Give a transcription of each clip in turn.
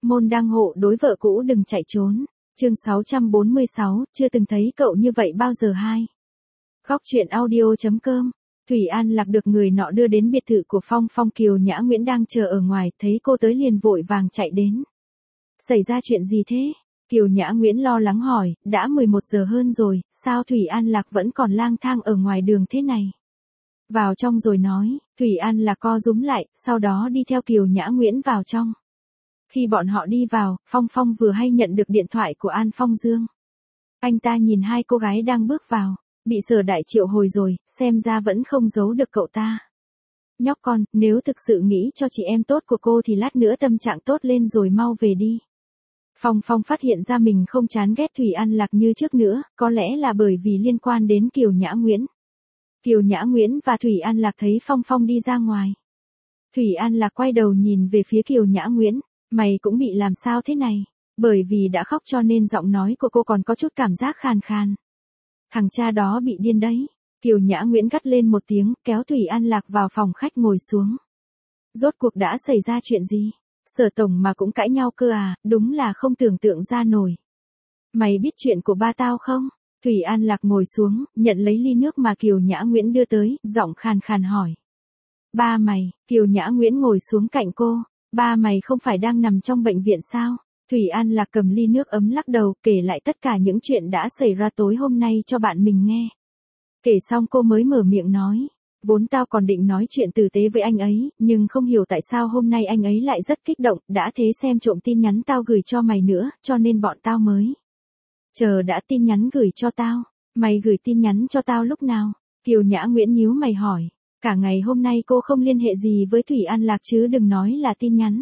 Môn đăng hộ đối vợ cũ đừng chạy trốn. Chương 646, chưa từng thấy cậu như vậy bao giờ hai. Góc truyện audio.com. Thủy An Lạc được người nọ đưa đến biệt thự của Phong Phong. Kiều Nhã Nguyễn đang chờ ở ngoài, thấy cô tới liền vội vàng chạy đến. Xảy ra chuyện gì thế? Kiều Nhã Nguyễn lo lắng hỏi, đã 11 giờ hơn rồi, sao Thủy An Lạc vẫn còn lang thang ở ngoài đường thế này? Vào trong rồi nói, Thủy An Lạc co rúm lại, sau đó đi theo Kiều Nhã Nguyễn vào trong. Khi bọn họ đi vào, Phong Phong vừa hay nhận được điện thoại của An Phong Dương. Anh ta nhìn hai cô gái đang bước vào, bị Sở Đại triệu hồi rồi, xem ra vẫn không giấu được cậu ta. Nhóc con, nếu thực sự nghĩ cho chị em tốt của cô thì lát nữa tâm trạng tốt lên rồi mau về đi. Phong Phong phát hiện ra mình không chán ghét Thủy An Lạc như trước nữa, có lẽ là bởi vì liên quan đến Kiều Nhã Nguyễn. Kiều Nhã Nguyễn và Thủy An Lạc thấy Phong Phong đi ra ngoài. Thủy An Lạc quay đầu nhìn về phía Kiều Nhã Nguyễn, mày cũng bị làm sao thế này? Bởi vì đã khóc cho nên giọng nói của cô còn có chút cảm giác khàn khàn. Thằng cha đó bị điên đấy. Kiều Nhã Nguyễn gắt lên một tiếng, kéo Thủy An Lạc vào phòng khách ngồi xuống. Rốt cuộc đã xảy ra chuyện gì? Sở tổng mà cũng cãi nhau cơ à, đúng là không tưởng tượng ra nổi. Mày biết chuyện của ba tao không? Thủy An Lạc ngồi xuống, nhận lấy ly nước mà Kiều Nhã Nguyễn đưa tới, giọng khàn khàn hỏi. Ba mày, Kiều Nhã Nguyễn ngồi xuống cạnh cô, ba mày không phải đang nằm trong bệnh viện sao? Thủy An Lạc cầm ly nước ấm lắc đầu, kể lại tất cả những chuyện đã xảy ra tối hôm nay cho bạn mình nghe. Kể xong cô mới mở miệng nói. Vốn tao còn định nói chuyện tử tế với anh ấy, nhưng không hiểu tại sao hôm nay anh ấy lại rất kích động, đã thế xem trộm tin nhắn tao gửi cho mày nữa, cho nên bọn tao mới. Chờ đã tin nhắn gửi cho tao, mày gửi tin nhắn cho tao lúc nào? Kiều Nhã Nguyễn nhíu mày hỏi, cả ngày hôm nay cô không liên hệ gì với Thủy An Lạc chứ đừng nói là tin nhắn.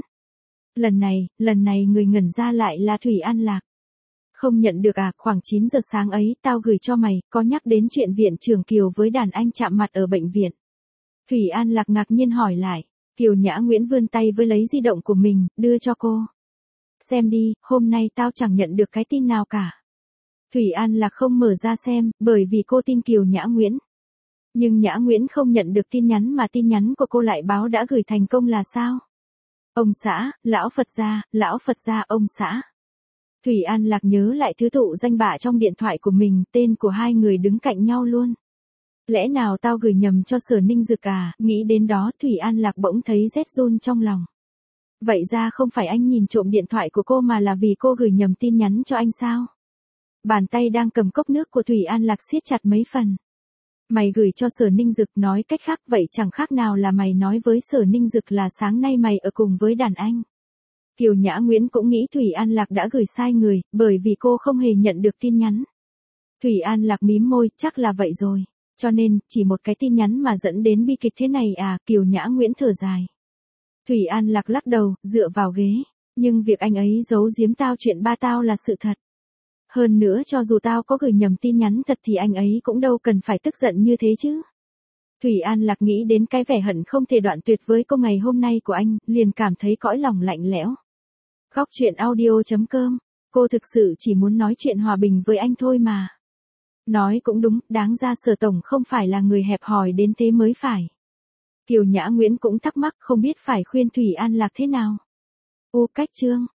Lần này người ngẩn ra lại là Thủy An Lạc. Không nhận được à, khoảng 9 giờ sáng ấy tao gửi cho mày, có nhắc đến chuyện viện trưởng Kiều với đàn anh chạm mặt ở bệnh viện. Thủy An Lạc ngạc nhiên hỏi lại, Kiều Nhã Nguyễn vươn tay với lấy di động của mình, đưa cho cô. Xem đi, hôm nay tao chẳng nhận được cái tin nào cả. Thủy An Lạc không mở ra xem, bởi vì cô tin Kiều Nhã Nguyễn. Nhưng Nhã Nguyễn không nhận được tin nhắn mà tin nhắn của cô lại báo đã gửi thành công là sao? Ông xã, lão Phật gia, ông xã. Thủy An Lạc nhớ lại thứ thụ danh bạ trong điện thoại của mình, tên của hai người đứng cạnh nhau luôn. Lẽ nào tao gửi nhầm cho Sở Ninh Dực à? Nghĩ đến đó Thủy An Lạc bỗng thấy rét run trong lòng. Vậy ra không phải anh nhìn trộm điện thoại của cô mà là vì cô gửi nhầm tin nhắn cho anh sao? Bàn tay đang cầm cốc nước của Thủy An Lạc siết chặt mấy phần. Mày gửi cho Sở Ninh Dực, nói cách khác vậy chẳng khác nào là mày nói với Sở Ninh Dực là sáng nay mày ở cùng với đàn anh. Kiều Nhã Nguyễn cũng nghĩ Thủy An Lạc đã gửi sai người, bởi vì cô không hề nhận được tin nhắn. Thủy An Lạc mím môi, chắc là vậy rồi. Cho nên, chỉ một cái tin nhắn mà dẫn đến bi kịch thế này à? Kiều Nhã Nguyễn thở dài. Thủy An Lạc lắc đầu, dựa vào ghế. Nhưng việc anh ấy giấu giếm tao chuyện ba tao là sự thật. Hơn nữa cho dù tao có gửi nhầm tin nhắn thật thì anh ấy cũng đâu cần phải tức giận như thế chứ. Thủy An Lạc nghĩ đến cái vẻ hận không thể đoạn tuyệt với cô ngày hôm nay của anh, liền cảm thấy cõi lòng lạnh lẽo. Góc truyện audio.com, cô thực sự chỉ muốn nói chuyện hòa bình với anh thôi mà. Nói cũng đúng, đáng ra Sở tổng không phải là người hẹp hòi đến thế mới phải. Kiều Nhã Nguyễn cũng thắc mắc không biết phải khuyên Thủy An Lạc thế nào. Cách chương.